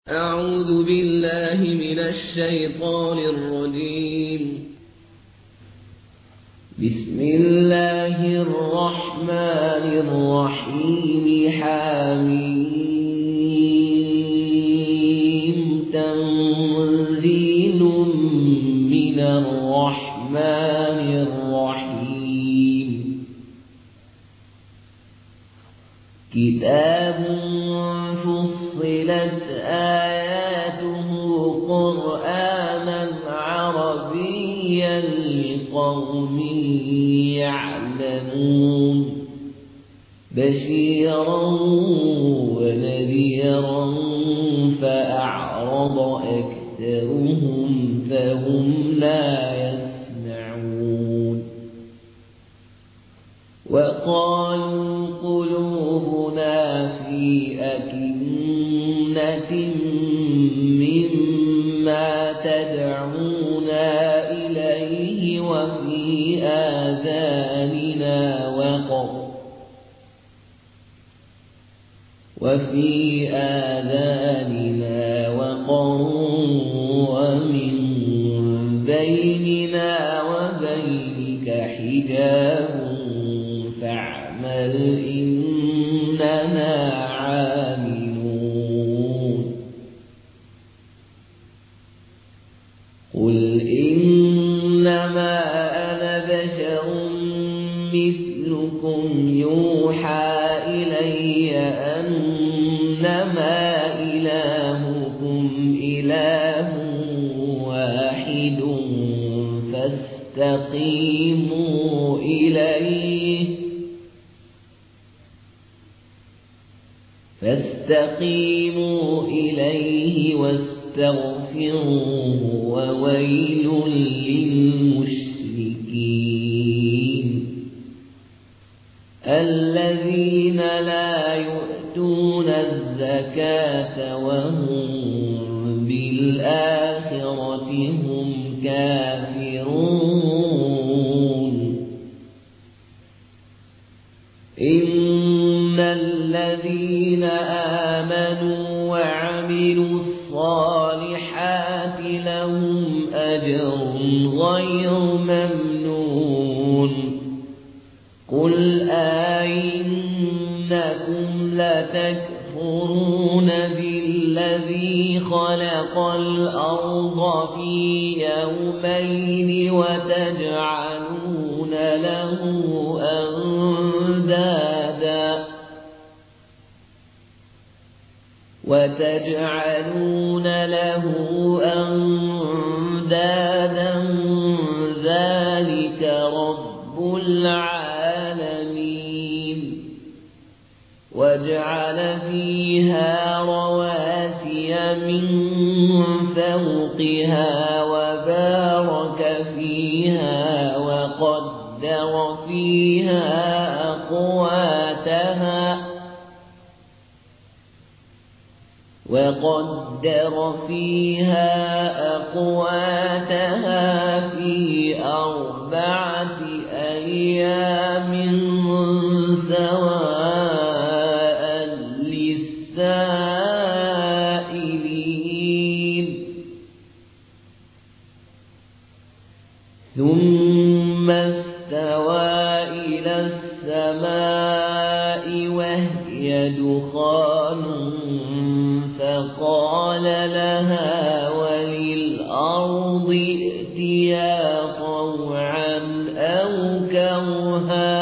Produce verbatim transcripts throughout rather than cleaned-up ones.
أعوذ بالله من الشيطان الرجيم. بسم الله الرحمن الرحيم. حميم تنزيل من الرحمن الرحيم. كتاب فصلت آياته قرآنا عربيا لقوم يعلمون بشيرا ونذيرا فأعرض أكثرهم فهم لا يسمعون. وقالوا قلوبنا في أكنة مما تدعونا إليه وفي آذاننا وقر وفي آذاننا وقر ومن بيننا وبينك حجاب فاعمل إننا عاملون. قل إنما أنا بشر مثلكم يوحى إلي أنما إلهكم إله واحد فاستقيموا إليه فاستقيموا إليه واستغفروه وويل للمشركين الذين لا يؤتون الزكاة وهم بالآخرة هم كافرون. إن الذين آمنوا وعملوا الصالحات لهم أجر غير ممنون. قل أئنكم لتكفرون بالذي خلق الأرض في يومين وتجعلون له أندادا وتجعلون له أندادا ذلك رب العالمين. وجعل فيها رواسي من فوقها وبارك فيها وقدر فيها أقواتها وقدر فيها أقواتها في أربعة أيام سواء للسائلين. ثم استوى إلى السماء وهي دخان فقال لها وللأرض ائتيا طوعا أو كرها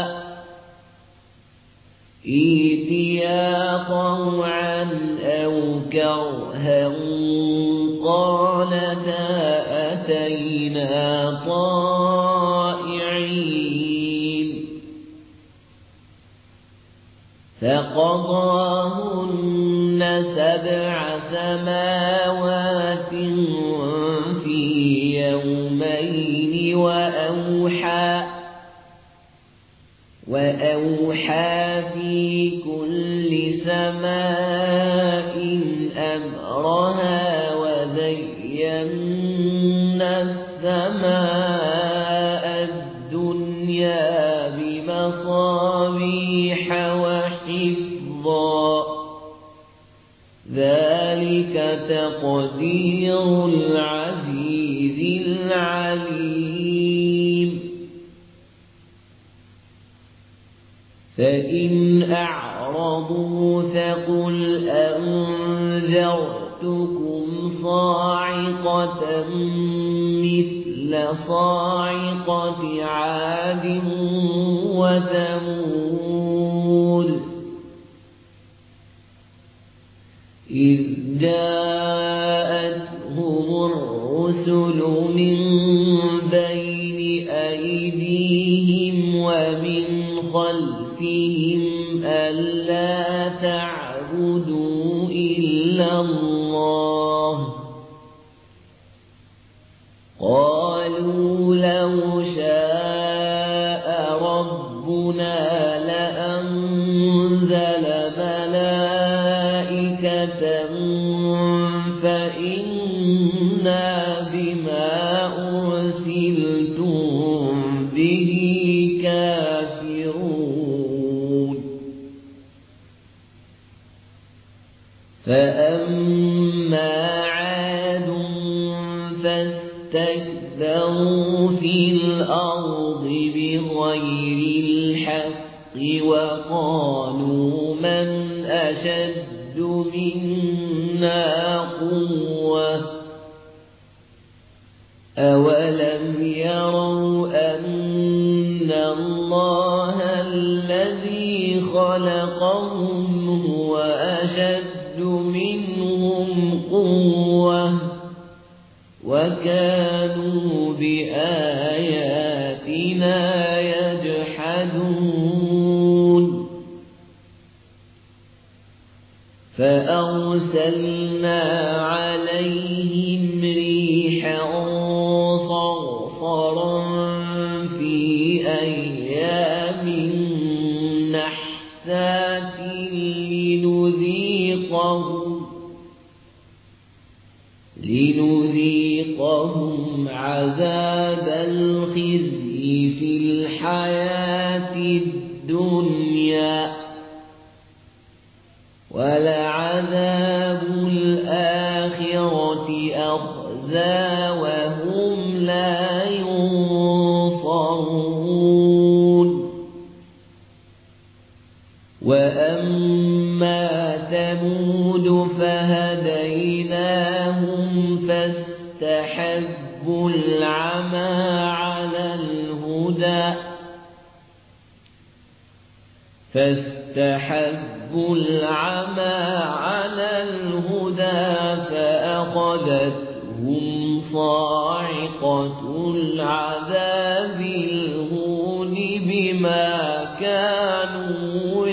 ائتيا طوعا أو كرها قالتا أتينا طائعين. فقضاهن سبع سماوات في يومين وأوحى وأوحى في كل سماء أمرها وزينا السماء الدنيا بمصابيح وحفظا ذلك تقدير العزيز العليم فإن أعرضوا فقل أنذرتكم صاعقة مثل صاعقة عاد وثمود إذ جاءتهم الرسل من بين أيديهم ومن خلفهم ألا تعبدوا إلا الله قالوا لو شاء ربنا لأنزل ملائكة فإنا بما أرسلتم به كافرون فأما عاد فاستكبروا في الأرض بغير الحق وقالوا من أشد منا قوة أولم يروا أن الله الذي خلقهم هو أشد منهم قوة وكانوا بآياتنا يجحدون فأرسلنا عليهم ريحا صرصرا في أيام نحسات لنذيقهم لنذيقهم عذاب الخزي في الحياة الدنيا ولعذاب الآخرة أخزى وهم لا ينصرون وأما ثمود فهديناهم فاستحبوا العمى على الهدى فاستحبوا العمى على الهدى فأخذتهم صاعقة العذاب الهون بما كانوا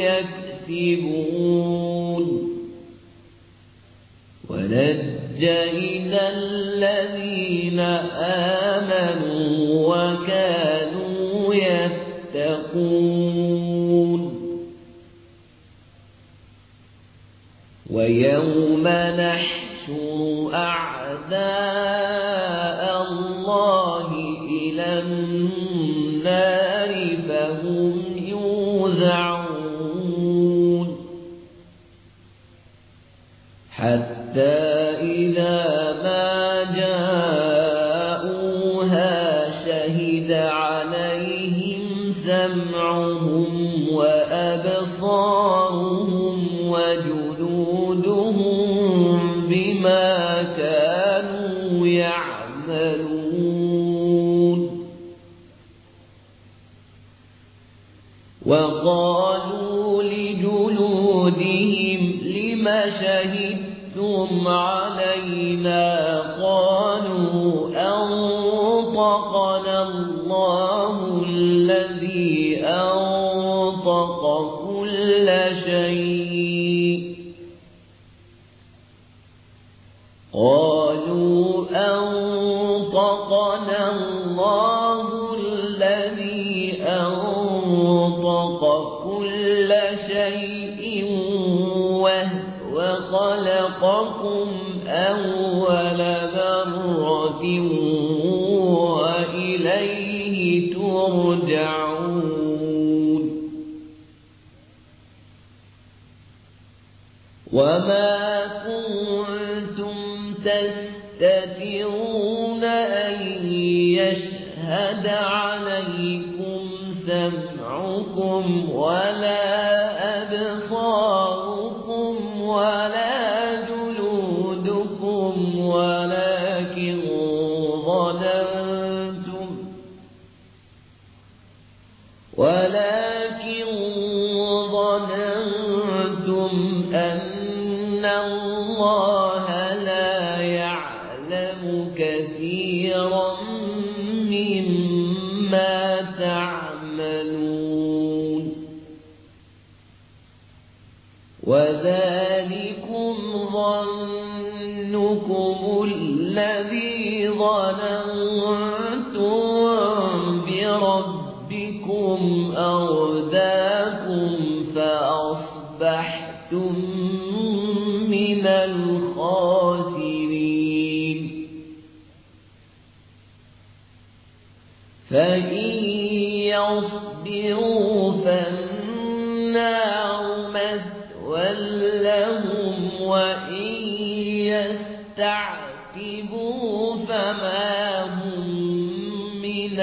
يكسبون ونجينا الذين آمنوا وكانوا يتقون ويوم نحشر أعداء الله إلى النار فهم يوزعون حتى إذا ما جاءوها شهد عليهم سمعهم وأبصارهم وجلودهم بما كانوا يعملون وقالوا لجلودهم لم شهدتم علينا قالوا أنطقنا الله الذي أنطق كل شيء قالوا أنطقنا الله الذي أنطق كل شيء وهو خلقكم أول مرة وإليه ترجعون وما كنتم تستترون أن يشهد عليكم سمعكم ولا أبصاركم ولا جلودكم ولكن ظننتم ولكن ظننتم أن الله لا يعلم كثيرا مما تعملون وذلكم ظنكم الذي ظننتم بربكم أرداكم فأصبحتم من الخاسرين فإن يصبروا فالنار مثوى لهم وإن يستعتبوا فما هم من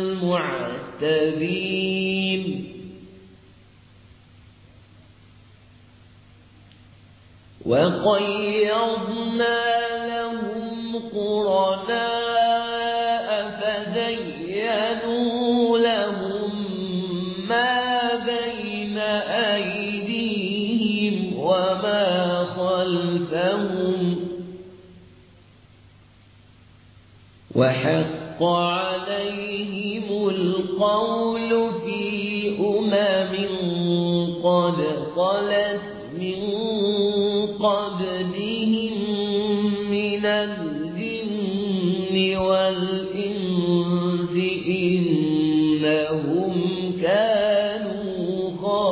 المعتبين وقيضنا لهم قرناء فزينوا لهم ما بين أيديهم وما خلفهم وحق عليهم القول في أمم قد خلت من قبلهم من الجن والإنس إنهم كانوا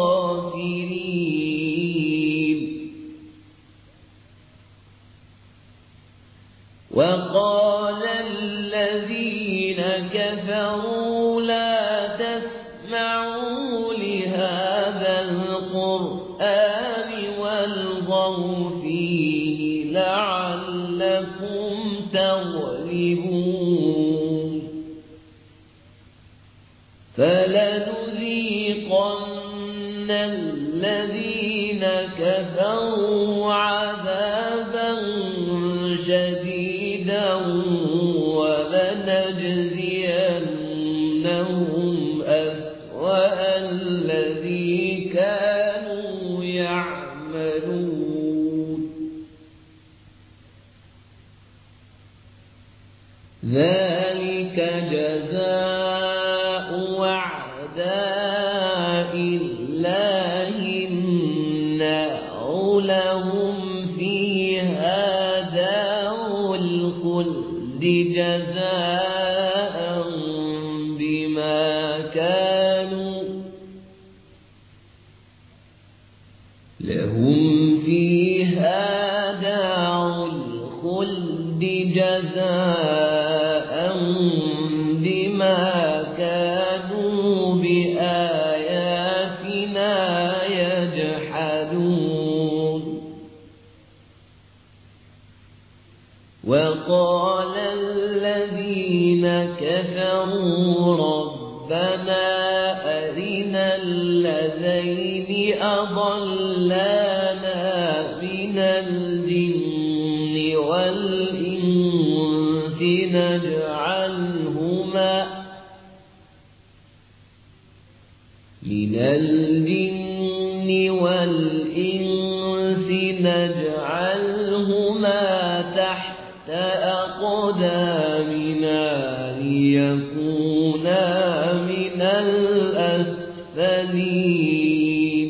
خاسرين وقال الذين كفروا لا تسمعوا لهذا القرآن والغوا فيه لعلكم تغلبون فلنذيقن الذين كفروا عذابا شديدا ولنجزينهم أسوأ الذي كانوا يعملون ذلك جزاء أعداء الله النار لهم فيها دار الخلد جزاء بما كانوا لهم فيها دار الخلد جزاء بما كانوا بآياتنا يجحدون وقال الذين كفروا ربنا أرنا الذين أضلانا من الجن والإنس نجعلهما من الجن والإنس نجعلهما تحت أقدامنا ليكونا من الأسفلين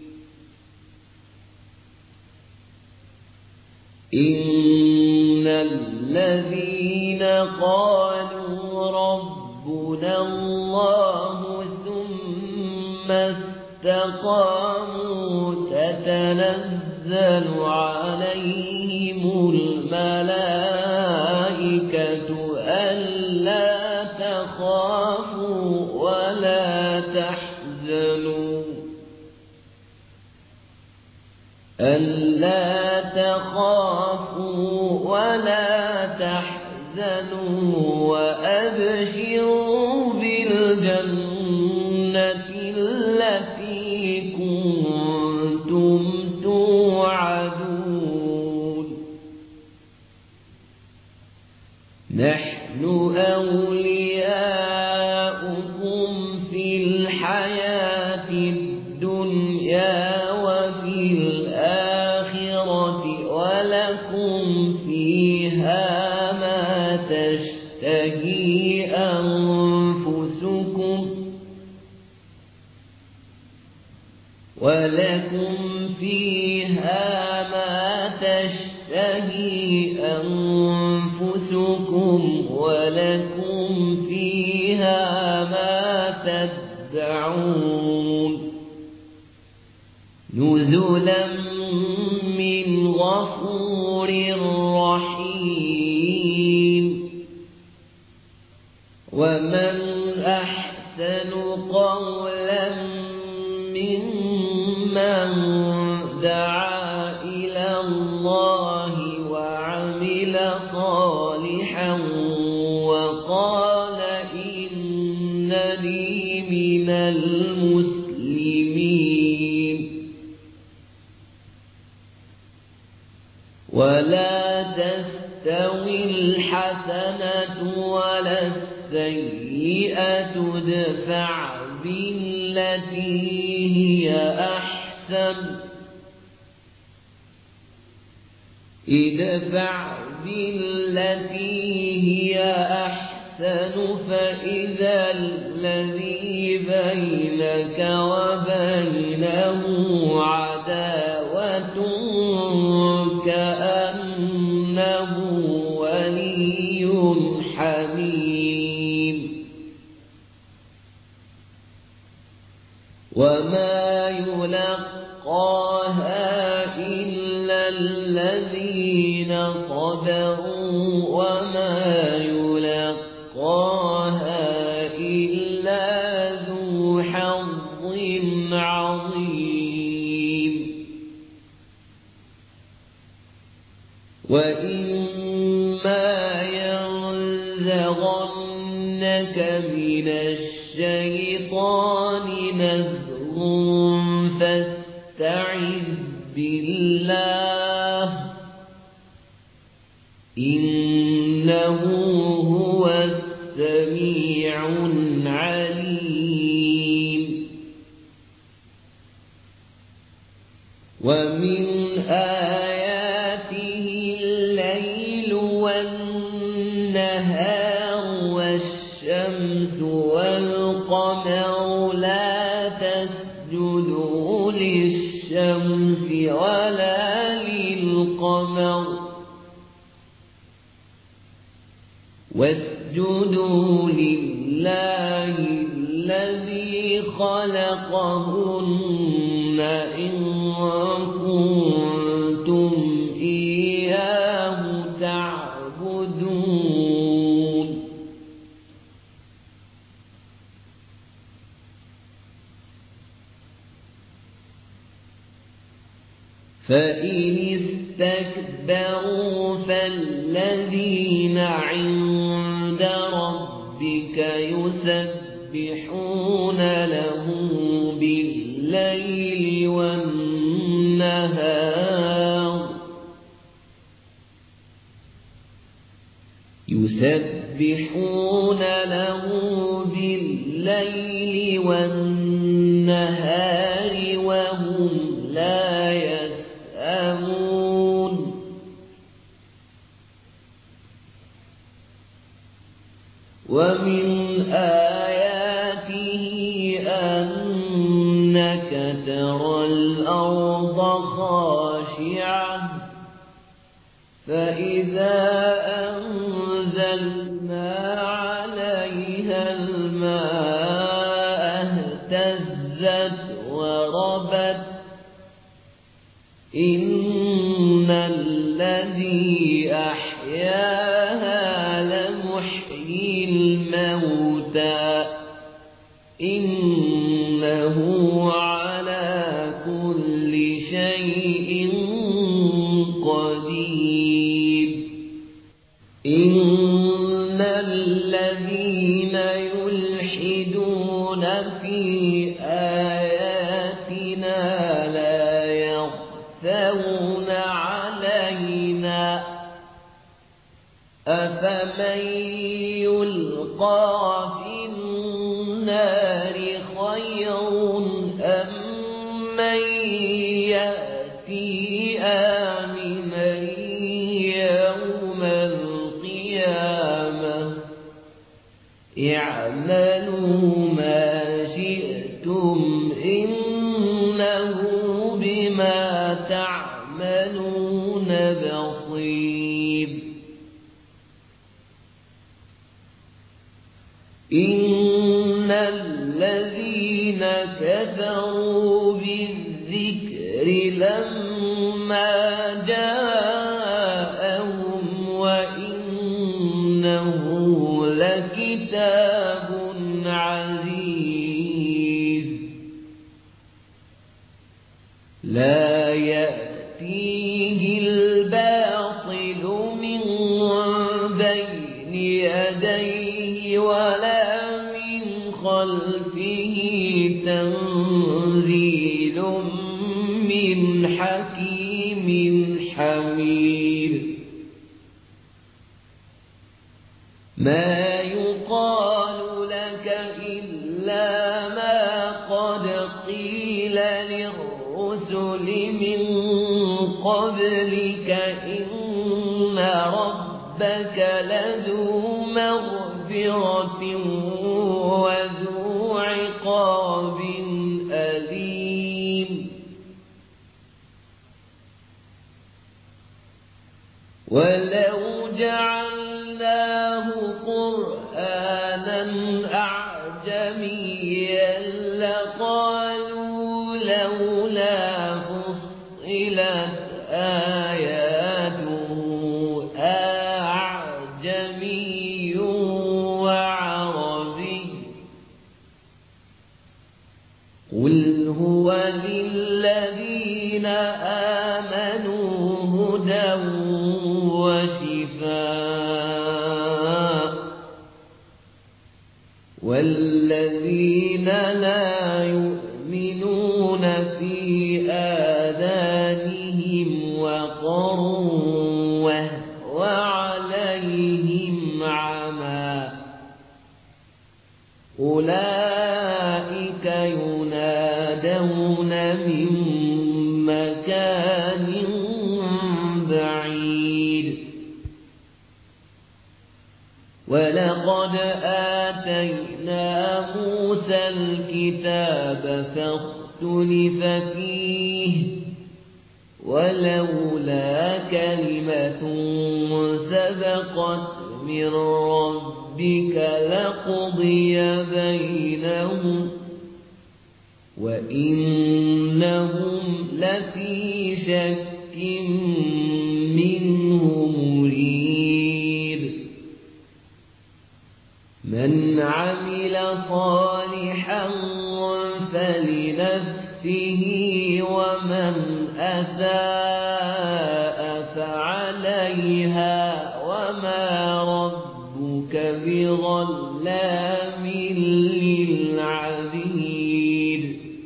إن الذين قالوا ربنا الله ثم استقاموا تتنزل عليهم الملائكة ألا تخافوا ولا تحزنوا ألا تخافوا ولا تحزنوا وأبشروا بالجنة التي كنتم توعدون نحن أولياؤكم في الحياة الدنيا وفي الآخرة ولكم فيها ما تشتهي أنفسكم ولكم فيها ما تشتهي أنفسكم ولكم فيها ما تدعون نزلا من غفور رحيم ومن أحسن قولا ممن دعا إلى الله وعمل صالحا وقال إنني من المسلمين ولا تستوي الحسنة ولا السيئة ادفع بالتي هي أحسن ادفع بالتي هي أحسن فإذا الذي بينك وبينه عداوة كأنه ولي حميم وما يلقاها إلا الذين صبروا وما يلقاها إلا ذو حظ عظيم وإما ينزغنك من الشيطان نزغ فاستعذ بالله إنه هو السميع العليم ومن آياته الليل والنهار والشمس والقمر لا تسجدوا للشمس ولا للقمر واسجدوا لله الذي خلقهن إن كنتم إياه تعبدون فإن استكبروا فالذين عند ربك يسبحون له بالليل والنهار يسبحون له بالليل والنهار وهم لا يسأمون ومن آياته أنك ترى الأرض خاشعة فإذا أنزلنا عليها الماء اهتزت وربت إن الذي أحياها لمحيي الموتى إنه على كل شيء قدير إن الذين يلحدون في آياتنا لا يخفون علينا أفمن يلقى في النار خير أم من يأتي آمنا يوم القيامة اعملوا ما شئتم إنه بما تعملون بصير إن الذين كفروا بالذكر لما جاءهم وإنه لكتاب عزيز لا يأتيه الباطل من بين يديه ولا من خلفه تنزيل من حكيم حميد ما يقال لك إلا ما قد قيل للرسل من قبلك إن ربك لذو مغفرة وذو عقاب أليم ولو جعلناه قرآنا أعجميا لقالوا لولا فصلت آياته أعجمي وعربي قل هو للذين آمنوا هدى وشفاء والذين لا يؤمنون في آذانهم وقر وهو عليهم عمى أولئك ينادون من مكان بعيد ولقد آتينا موسى الكتاب فاختلف فيه ولولا كلمة سبقت من ربك لقضي بينهم وإنهم لفي شك منه مريب من عمل صالحا فلنفسه ومن أساء فعليها وما ربك بظلام للعبيد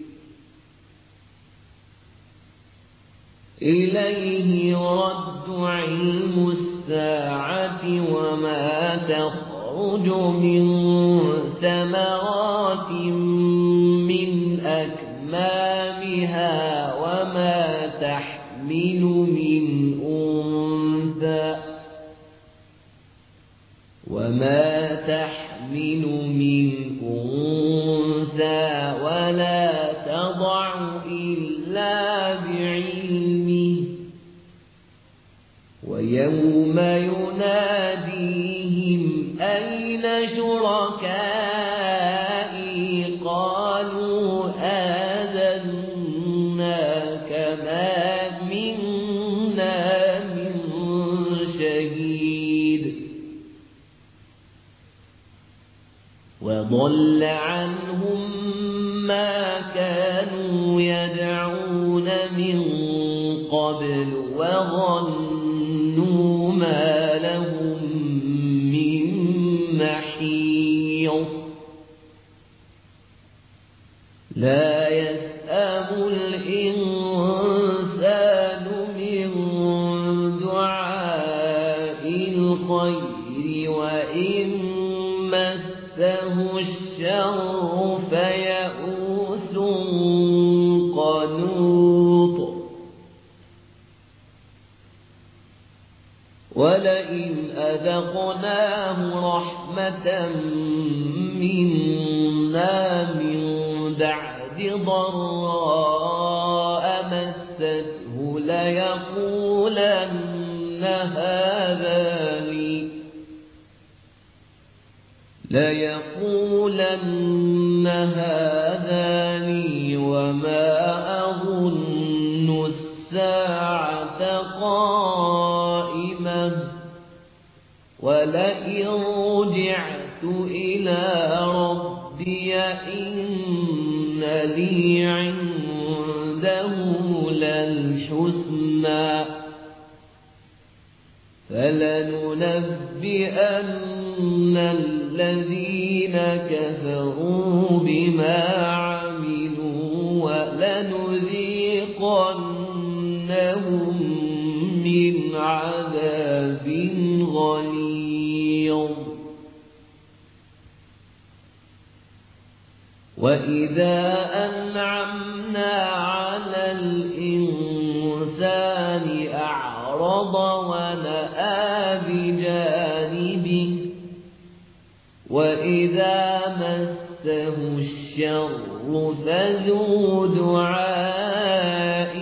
إليه يرد علم الساعة وما تخرج من ثمرات من أكمامها وما تحمل من أنثى وما تحمل من أنثى ولا تضع إلا بعلمه ويوم يناديهم أين شركائي قالوا آذناك ما منا من شهيد وضل عنهم ما كانوا يدعون من قبل وظنوا ما لهم بالخير وإن مسه الشر فيئوس قنوط ولئن أذقناه رحمة منا من بعد ضراء مسته ليقولن هذا لي ليقولن هذا لي وما أظن الساعة قائمة ولئن رجعت إلى ربي إن لي عنده للحسنى فلننبئن الذين كفروا بما عملوا ولنذيقنهم من عذاب غليظ وإذا أنعمنا على الإنسان أعرض ونأى بجانبه وإذا مسه الشر فذو دعاء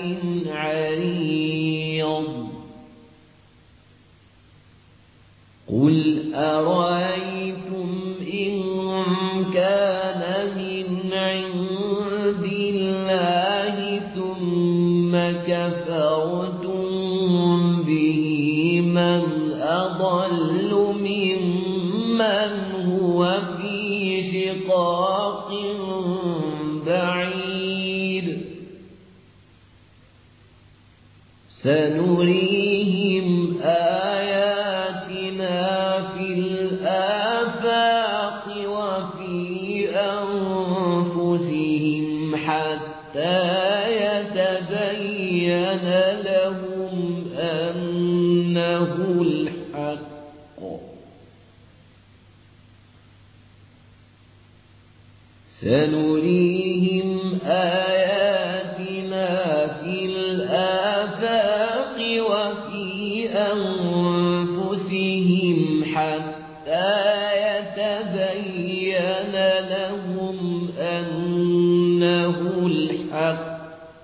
عريض قل أرأيتم إن كان من عند الله ثم كفرتم به من أضل ممن هو في شقاق بعيد سنريهم آياتنا في الآفاق وفي أنفسهم حتى يتبين لهم أنه الحق سنريهم آياتنا في الآفاق وفي أنفسهم حتى يتبين لهم أنه الحق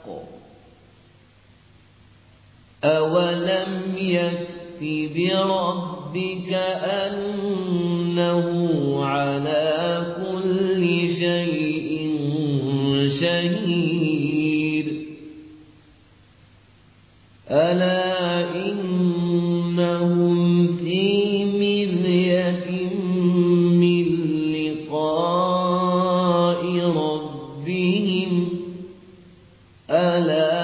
أولم يكف بربك أنه على كل شيء شهيد ألا إنهم في مرية من لقاء ربهم ألا